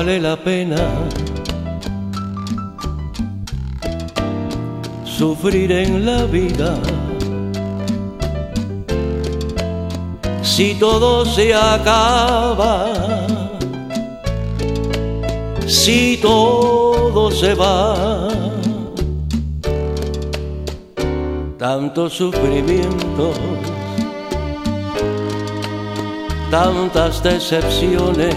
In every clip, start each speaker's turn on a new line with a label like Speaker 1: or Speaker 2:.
Speaker 1: vale la pena sufrir en la vida. Si todo se acaba, si todo se va, tantos sufrimientos, tantas decepciones,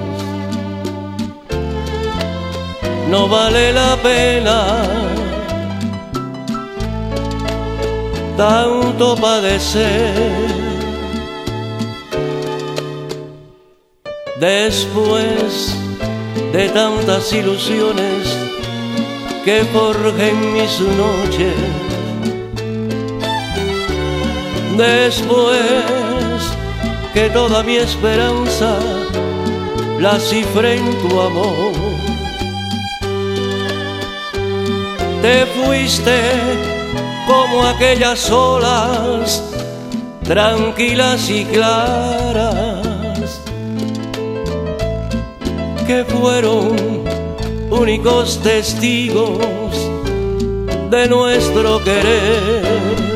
Speaker 1: no vale la pena tanto padecer. Después de tantas ilusiones que forjé en mis noches, después que toda mi esperanza la cifré en tu amor, te fuiste como aquellas olas tranquilas y claras que fueron únicos testigos de nuestro querer.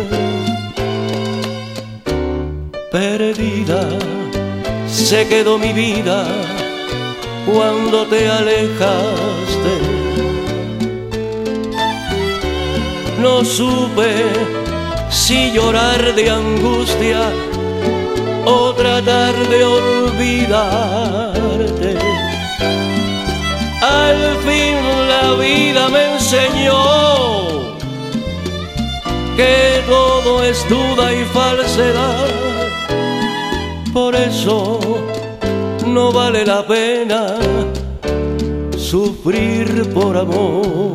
Speaker 1: Perdida se quedó mi vida cuando te alejaste. No supe si llorar de angustia o tratar de olvidarte. Al fin la vida me enseñó que todo es duda y falsedad. Por eso no vale la pena sufrir por amor.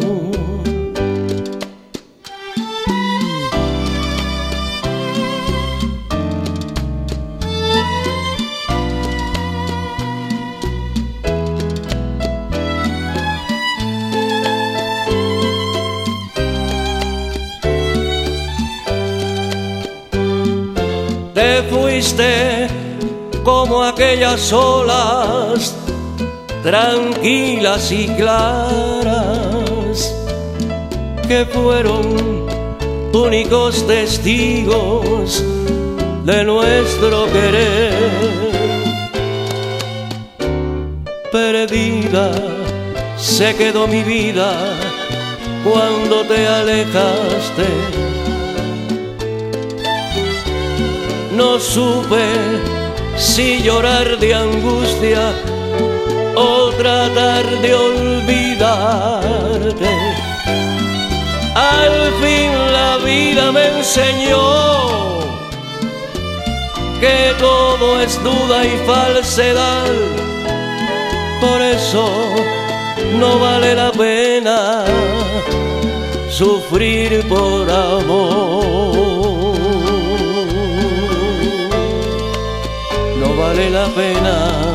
Speaker 1: Te fuiste como aquellas olas tranquilas y claras que fueron únicos testigos de nuestro querer. Perdida se quedó mi vida cuando te alejaste. No supe si llorar de angustia o tratar de olvidarte. Al fin la vida me enseñó que todo es duda y falsedad. Por eso no vale la pena sufrir por amor. No vale la pena